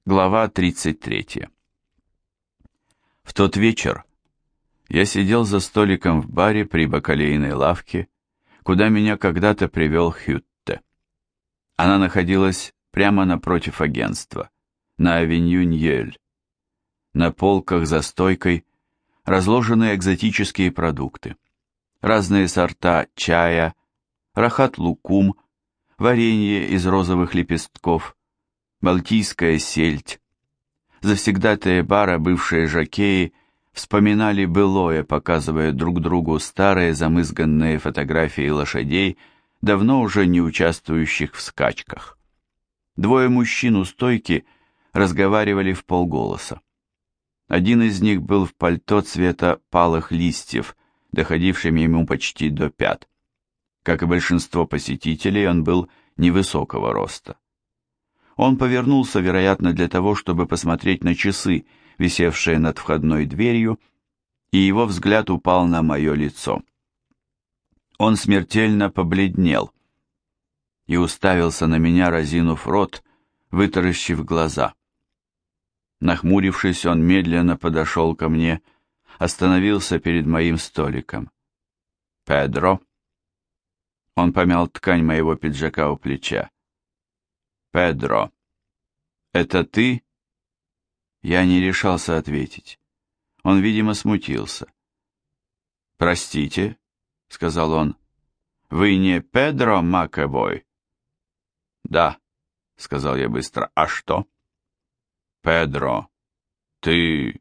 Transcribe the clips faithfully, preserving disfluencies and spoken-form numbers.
Глава тридцать третья. В тот вечер я сидел за столиком в баре при бакалейной лавке, куда меня когда-то привел Хютте. Она находилась прямо напротив агентства, на авеню Ньёль. На полках за стойкой разложены экзотические продукты. Разные сорта чая, рахат-лукум, варенье из розовых лепестков, балтийская сельдь. Завсегдатаи бара, бывшие жокеи, вспоминали былое, показывая друг другу старые замызганные фотографии лошадей, давно уже не участвующих в скачках. Двое мужчин у стойки разговаривали вполголоса. Один из них был в пальто цвета палых листьев, доходившим ему почти до пят. Как и большинство посетителей, он был невысокого роста. Он повернулся, вероятно, для того, чтобы посмотреть на часы, висевшие над входной дверью, и его взгляд упал на мое лицо. Он смертельно побледнел и уставился на меня, разинув рот, вытаращив глаза. Нахмурившись, он медленно подошел ко мне, остановился перед моим столиком. «Педро?» Он помял ткань моего пиджака у плеча. «Педро, это ты?» Я не решался ответить. Он, видимо, смутился. «Простите», — сказал он, — «вы не Педро Макэвой?» «Да», — сказал я быстро, — «а что?» «Педро, ты...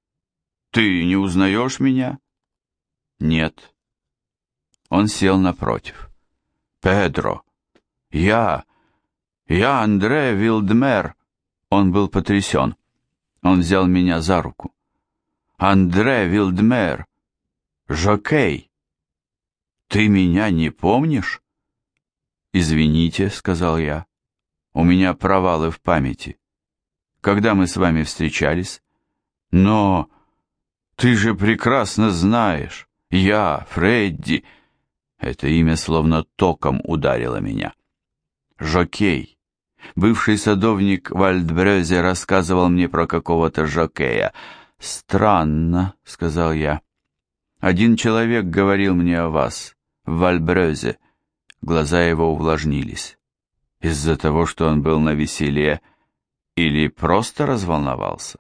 ты не узнаешь меня?» «Нет». Он сел напротив. «Педро, я... я Андре Вилдмер». Он был потрясен. Он взял меня за руку. «Андре Вилдмер, жокей, ты меня не помнишь?» «Извините», — сказал я, — «у меня провалы в памяти. Когда мы с вами встречались?» «Но ты же прекрасно знаешь, я, Фредди...» Это имя словно током ударило меня. «Жокей. Бывший садовник в Альтбрёзе рассказывал мне про какого-то жокея. Странно», — сказал я. «Один человек говорил мне о вас, в Альтбрёзе». Глаза его увлажнились. Из-за того, что он был на веселе, или просто разволновался?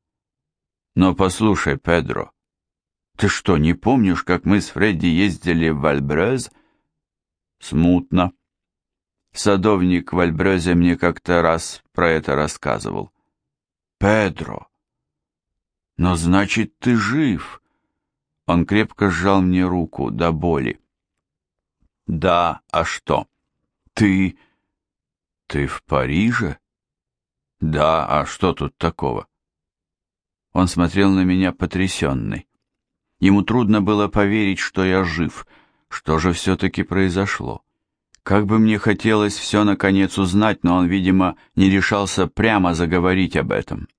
«Но послушай, Педро, ты что, не помнишь, как мы с Фредди ездили в Альтбрёз?» «Смутно. Садовник в Альтбрёзе мне как-то раз про это рассказывал». «Педро, но значит, ты жив?» Он крепко сжал мне руку до боли. «Да, а что? Ты... ты в Париже?» «Да, а что тут такого?» Он смотрел на меня потрясенный. Ему трудно было поверить, что я жив. Что же все-таки произошло? Как бы мне хотелось все наконец узнать, но он, видимо, не решался прямо заговорить об этом.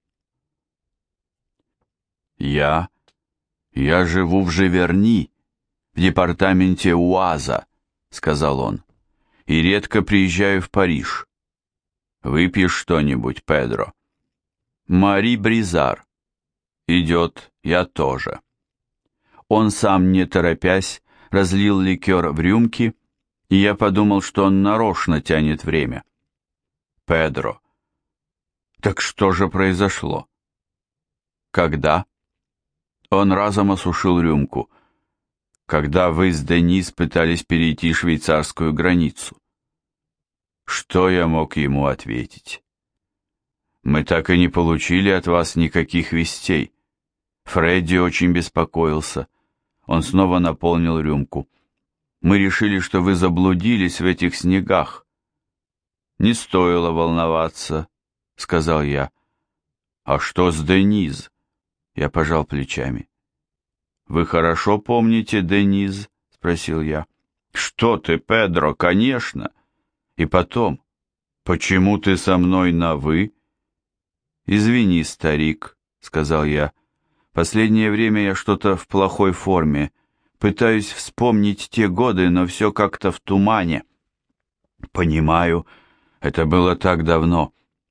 «Я... я живу в Живерни, в департаменте Уаза», — сказал он, — «и редко приезжаю в Париж. Выпьешь что-нибудь, Педро?» «Мари Бризар». «Идет, я тоже». Он сам, не торопясь, разлил ликер в рюмки, и я подумал, что он нарочно тянет время. «Педро, так что же произошло?» «Когда?» Он разом осушил рюмку. «Когда вы с Денис пытались перейти швейцарскую границу». Что я мог ему ответить? «Мы так и не получили от вас никаких вестей. Фредди очень беспокоился». Он снова наполнил рюмку. «Мы решили, что вы заблудились в этих снегах». «Не стоило волноваться», — сказал я. «А что с Дениз?» Я пожал плечами. «Вы хорошо помните Дениз?» — спросил я. «Что ты, Педро, конечно. И потом, почему ты со мной на «вы»?» «Извини, старик», — сказал я. «Последнее время я что-то в плохой форме. Пытаюсь вспомнить те годы, но все как-то в тумане». «Понимаю, это было так давно.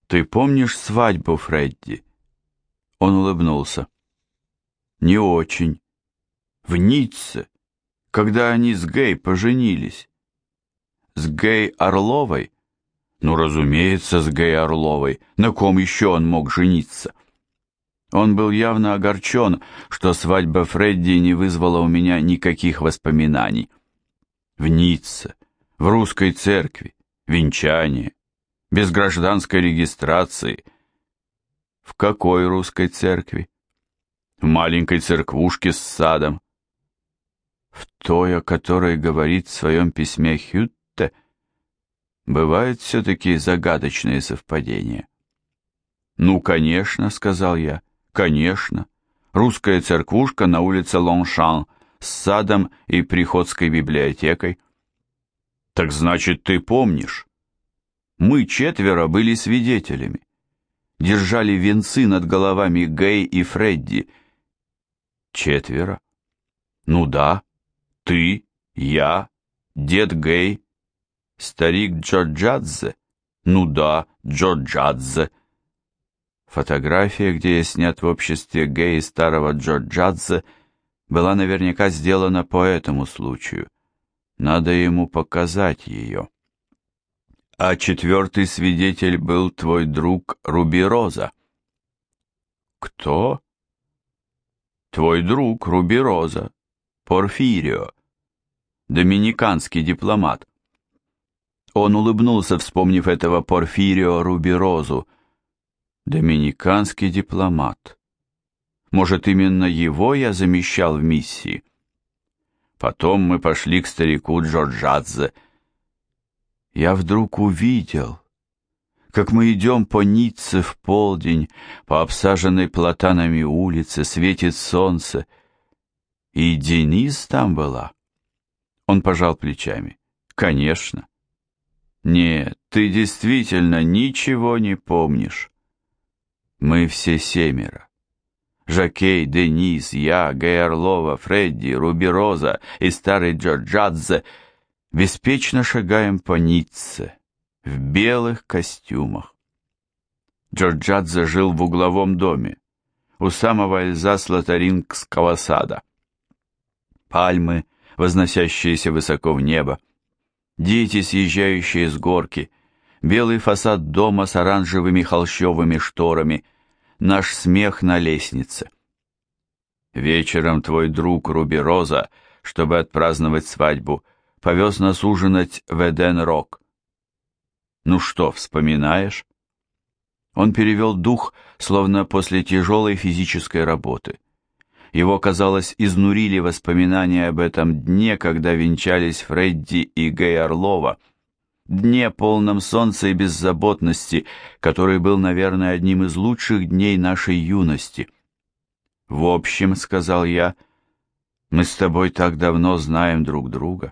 Ты помнишь свадьбу, Фредди? Он улыбнулся. Не очень. В Ницце, когда они с Гей поженились. С Гей Орловой? Ну, разумеется, с Гей Орловой. На ком еще он мог жениться? Он был явно огорчен, что свадьба Фредди не вызвала у меня никаких воспоминаний. В Ницце, в русской церкви, венчание, без гражданской регистрации. В какой русской церкви? В маленькой церквушке с садом. В той, о которой говорит в своем письме Хютте. Бывают все-таки загадочные совпадения. «Ну, конечно», — сказал я, — «конечно. Русская церквушка на улице Лоншан с садом и приходской библиотекой». «Так значит, ты помнишь? Мы четверо были свидетелями. Держали венцы над головами Гей и Фредди». «Четверо? Ну да. Ты, я, дед Гей, старик Джорджадзе. Ну да, Джорджадзе». Фотография, где я снят в обществе Гей и старого Джорджадзе, была наверняка сделана по этому случаю. Надо ему показать ее. А четвертый свидетель был твой друг Руби Роза. Кто? Твой друг Руби Роза, Порфирио, доминиканский дипломат. Он улыбнулся, вспомнив этого Порфирио Руби Розу. Доминиканский дипломат. Может, именно его я замещал в миссии? Потом мы пошли к старику Джорджадзе. Я вдруг увидел, как мы идем по Ницце в полдень, по обсаженной платанами улице, светит солнце. И Денис там была. Он пожал плечами. Конечно. Нет, ты действительно ничего не помнишь. Мы все семеро. Жакей, Денис, я, Гей Орлова, Фредди, Руби Роза и старый Джорджадзе беспечно шагаем по Ницце в белых костюмах. Джорджадзе жил в угловом доме у самого Эльзас-Лотарингского сада. Пальмы, возносящиеся высоко в небо, дети, съезжающие с горки, белый фасад дома с оранжевыми холщовыми шторами, наш смех на лестнице. Вечером твой друг Руби Роза, чтобы отпраздновать свадьбу, повез нас ужинать в Эден-Рок. Ну что, вспоминаешь? Он перевел дух, словно после тяжелой физической работы. Его, казалось, изнурили воспоминания об этом дне, когда венчались Фредди и Гей Орлова, дне, полном солнца и беззаботности, который был, наверное, одним из лучших дней нашей юности. «В общем, — сказал я, — мы с тобой так давно знаем друг друга».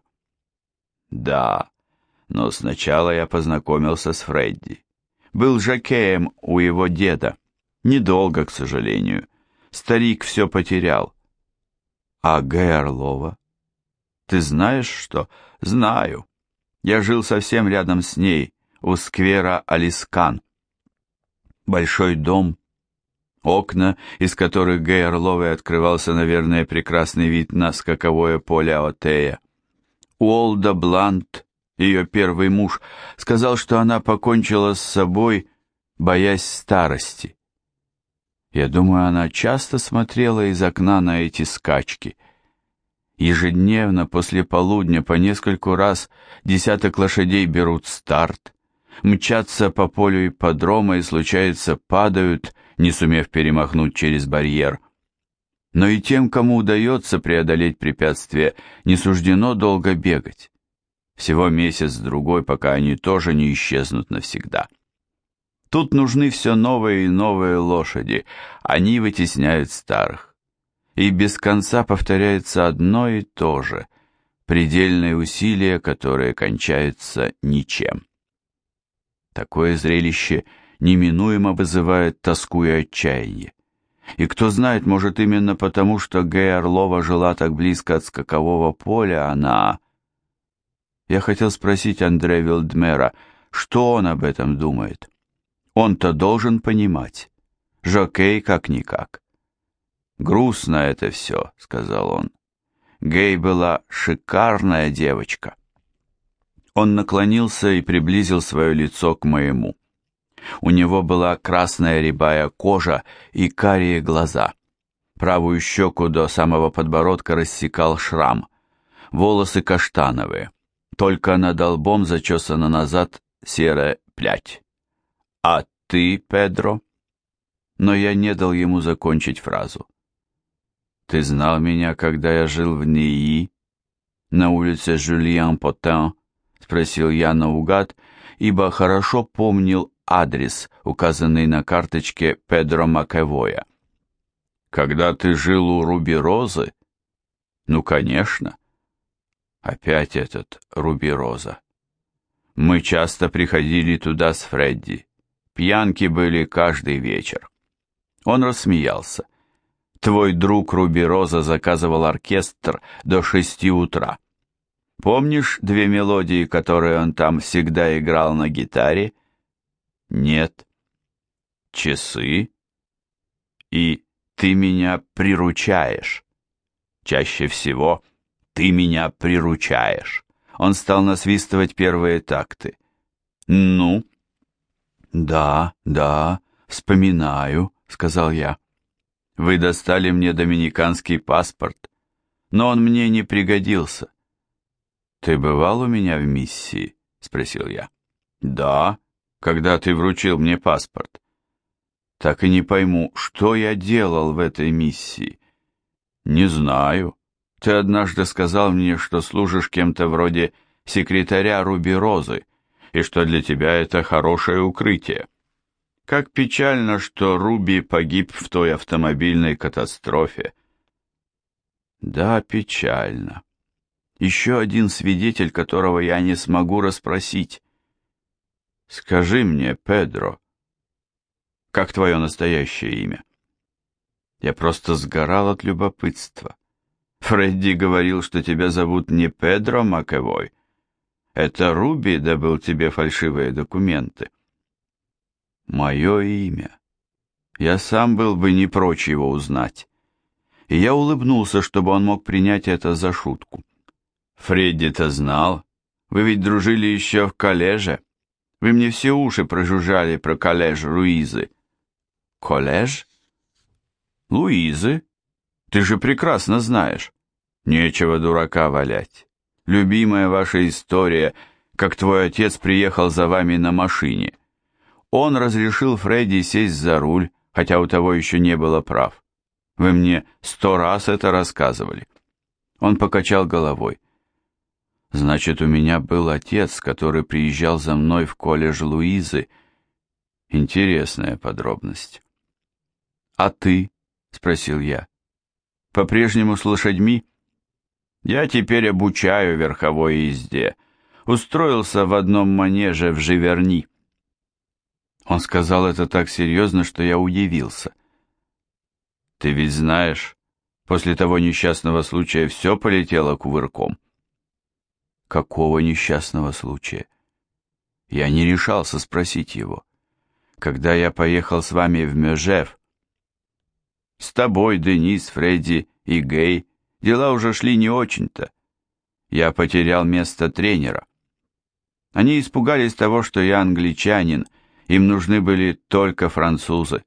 «Да, но сначала я познакомился с Фредди. Был жокеем у его деда. Недолго, к сожалению. Старик все потерял». «А Гей Орлова? Ты знаешь что?» «Знаю. Я жил совсем рядом с ней, у сквера Алискан. Большой дом, окна, из которых Гей Орловой открывался, наверное, прекрасный вид на скаковое поле Отея. Уолда Блант, ее первый муж, сказал, что она покончила с собой, боясь старости. Я думаю, она часто смотрела из окна на эти скачки. Ежедневно после полудня по нескольку раз десяток лошадей берут старт, мчатся по полю ипподрома и, случается, падают, не сумев перемахнуть через барьер. Но и тем, кому удается преодолеть препятствие, не суждено долго бегать. Всего месяц-другой, пока они тоже не исчезнут навсегда. Тут нужны все новые и новые лошади, они вытесняют старых. И без конца повторяется одно и то же, предельные усилия, которые кончаются ничем. Такое зрелище неминуемо вызывает тоску и отчаяние. И кто знает, может, именно потому, что Гей Орлова жила так близко от скакового поля, она... Я хотел спросить Андре Вилдмера, что он об этом думает. Он-то должен понимать. Жокей как-никак. «Грустно это все», — сказал он. «Гей была шикарная девочка». Он наклонился и приблизил свое лицо к моему. У него была красная рябая кожа и карие глаза. Правую щеку до самого подбородка рассекал шрам. Волосы каштановые, только над лбом зачесана назад серая плять. «А ты, Педро?» Но я не дал ему закончить фразу. «Ты знал меня, когда я жил в Нии, на улице Жюльен-Потен?» — спросил я наугад, ибо хорошо помнил адрес, указанный на карточке Педро Макэвоя. «Когда ты жил у Руби Розы?» «Ну, конечно». Опять этот Руби Роза. Мы часто приходили туда с Фредди. Пьянки были каждый вечер. Он рассмеялся. Твой друг Руби Роза заказывал оркестр до шести утра. Помнишь две мелодии, которые он там всегда играл на гитаре? Нет. Часы и «Ты меня приручаешь». Чаще всего «Ты меня приручаешь». Он стал насвистывать первые такты. «Ну?» «Да, да, вспоминаю», — сказал я. «Вы достали мне доминиканский паспорт, но он мне не пригодился». «Ты бывал у меня в миссии?» — спросил я. «Да, когда ты вручил мне паспорт». «Так и не пойму, что я делал в этой миссии?» «Не знаю. Ты однажды сказал мне, что служишь кем-то вроде секретаря Руби Розы, и что для тебя это хорошее укрытие. Как печально, что Руби погиб в той автомобильной катастрофе». «Да, печально. Еще один свидетель, которого я не смогу расспросить. Скажи мне, Педро, как твое настоящее имя?» Я просто сгорал от любопытства. Фредди говорил, что тебя зовут не Педро Макэвой. Это Руби добыл тебе фальшивые документы. Мое имя. Я сам был бы не прочь его узнать. И я улыбнулся, чтобы он мог принять это за шутку. Фредди-то знал. Вы ведь дружили еще в коллеже. Вы мне все уши прожужжали про коллеж Луизы. Коллеж? Луизы? Ты же прекрасно знаешь. Нечего дурака валять. Любимая ваша история, как твой отец приехал за вами на машине. Он разрешил Фредди сесть за руль, хотя у того еще не было прав. Вы мне сто раз это рассказывали. Он покачал головой. Значит, у меня был отец, который приезжал за мной в колледж Луизы. Интересная подробность. А ты? Спросил я. По-прежнему с лошадьми? Я теперь обучаю верховой езде. Устроился в одном манеже в Живерни. Он сказал это так серьезно, что я удивился. Ты ведь знаешь, после того несчастного случая все полетело кувырком. Какого несчастного случая? Я не решался спросить его. Когда я поехал с вами в Межев, с тобой, Денис, Фредди и Гей, дела уже шли не очень-то. Я потерял место тренера. Они испугались того, что я англичанин, им нужны были только французы.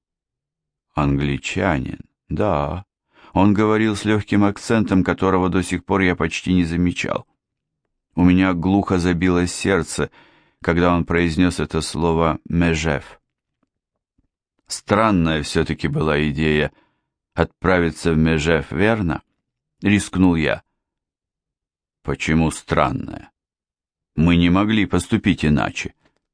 Англичанин, да. Он говорил с легким акцентом, которого до сих пор я почти не замечал. У меня глухо забилось сердце, когда он произнес это слово «межев». Странная все-таки была идея отправиться в Межев, верно? Рискнул я. Почему странная? Мы не могли поступить иначе.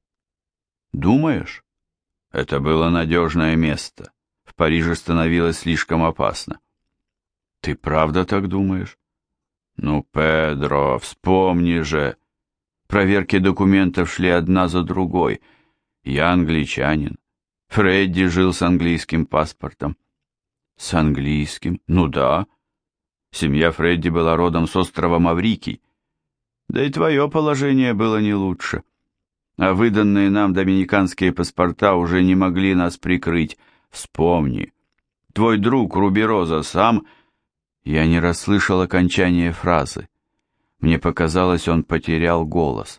Думаешь? Это было надежное место. В Париже становилось слишком опасно. Ты правда так думаешь? Ну, Педро, вспомни же. Проверки документов шли одна за другой. Я англичанин. Фредди жил с английским паспортом. С английским? Ну да. Семья Фредди была родом с острова Маврикий. Да и твое положение было не лучше. а выданные нам доминиканские паспорта уже не могли нас прикрыть. Вспомни, твой друг Рубероза сам...» Я не расслышал окончания фразы. Мне показалось, он потерял голос.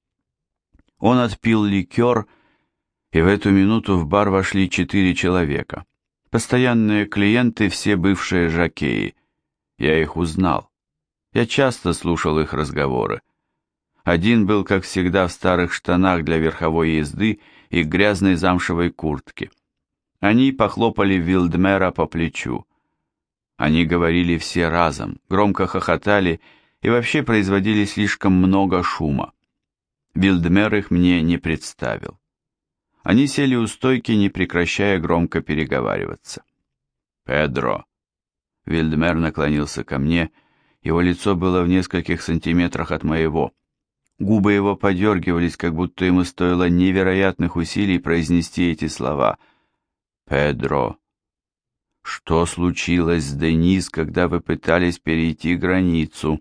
Он отпил ликер, и в эту минуту в бар вошли четыре человека. Постоянные клиенты, все бывшие жокеи. Я их узнал. Я часто слушал их разговоры. Один был, как всегда, в старых штанах для верховой езды и грязной замшевой куртке. Они похлопали Вилдмера по плечу. Они говорили все разом, громко хохотали и вообще производили слишком много шума. Вилдмер их мне не представил. Они сели у стойки, не прекращая громко переговариваться. «Педро!» Вилдмер наклонился ко мне, его лицо было в нескольких сантиметрах от моего. Губы его подергивались, как будто ему стоило невероятных усилий произнести эти слова. «Педро, что случилось с Денис, когда вы пытались перейти границу?»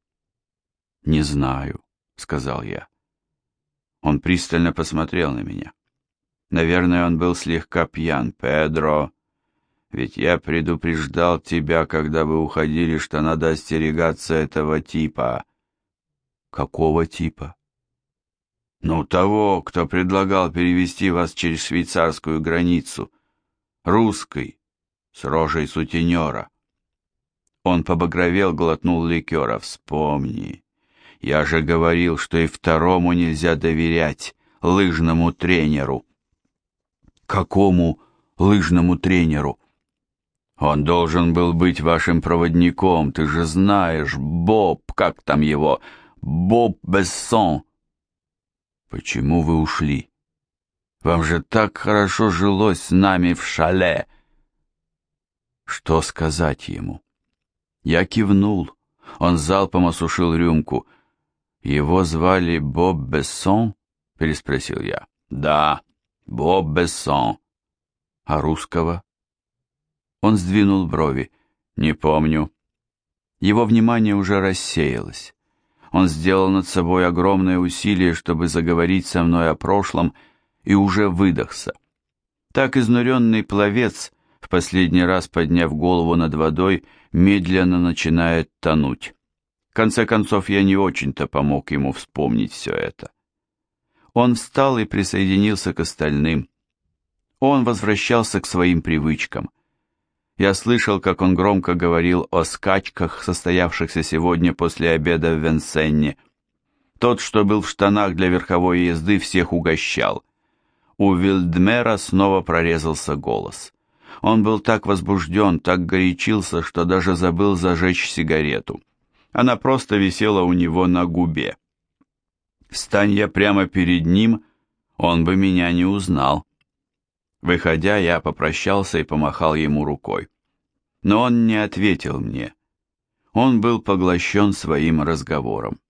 «Не знаю», — сказал я. Он пристально посмотрел на меня. Наверное, он был слегка пьян. «Педро, ведь я предупреждал тебя, когда вы уходили, что надо остерегаться этого типа». «Какого типа?» «Ну, того, кто предлагал перевести вас через швейцарскую границу. Русский, с рожей сутенера». Он побагровел, глотнул ликера. «Вспомни, я же говорил, что и второму нельзя доверять, лыжному тренеру». «Какому лыжному тренеру?» «Он должен был быть вашим проводником, ты же знаешь, Боб, как там его, Боб Бессон». «Почему вы ушли? Вам же так хорошо жилось с нами в шале». Что сказать ему? Я кивнул. Он залпом осушил рюмку. «Его звали Боб Бессон?» — переспросил я. «Да, Боб Бессон». «А русского?» Он сдвинул брови. «Не помню». Его внимание уже рассеялось. Он сделал над собой огромное усилие, чтобы заговорить со мной о прошлом, и уже выдохся. Так изнуренный пловец, в последний раз подняв голову над водой, медленно начинает тонуть. В конце концов, я не очень-то помог ему вспомнить все это. Он встал и присоединился к остальным. Он возвращался к своим привычкам. Я слышал, как он громко говорил о скачках, состоявшихся сегодня после обеда в Венсенне. Тот, что был в штанах для верховой езды, всех угощал. У Вилдмера снова прорезался голос. Он был так возбужден, так горячился, что даже забыл зажечь сигарету. Она просто висела у него на губе. Встань я прямо перед ним, он бы меня не узнал. Выходя, я попрощался и помахал ему рукой. Но он не ответил мне. Он был поглощен своим разговором.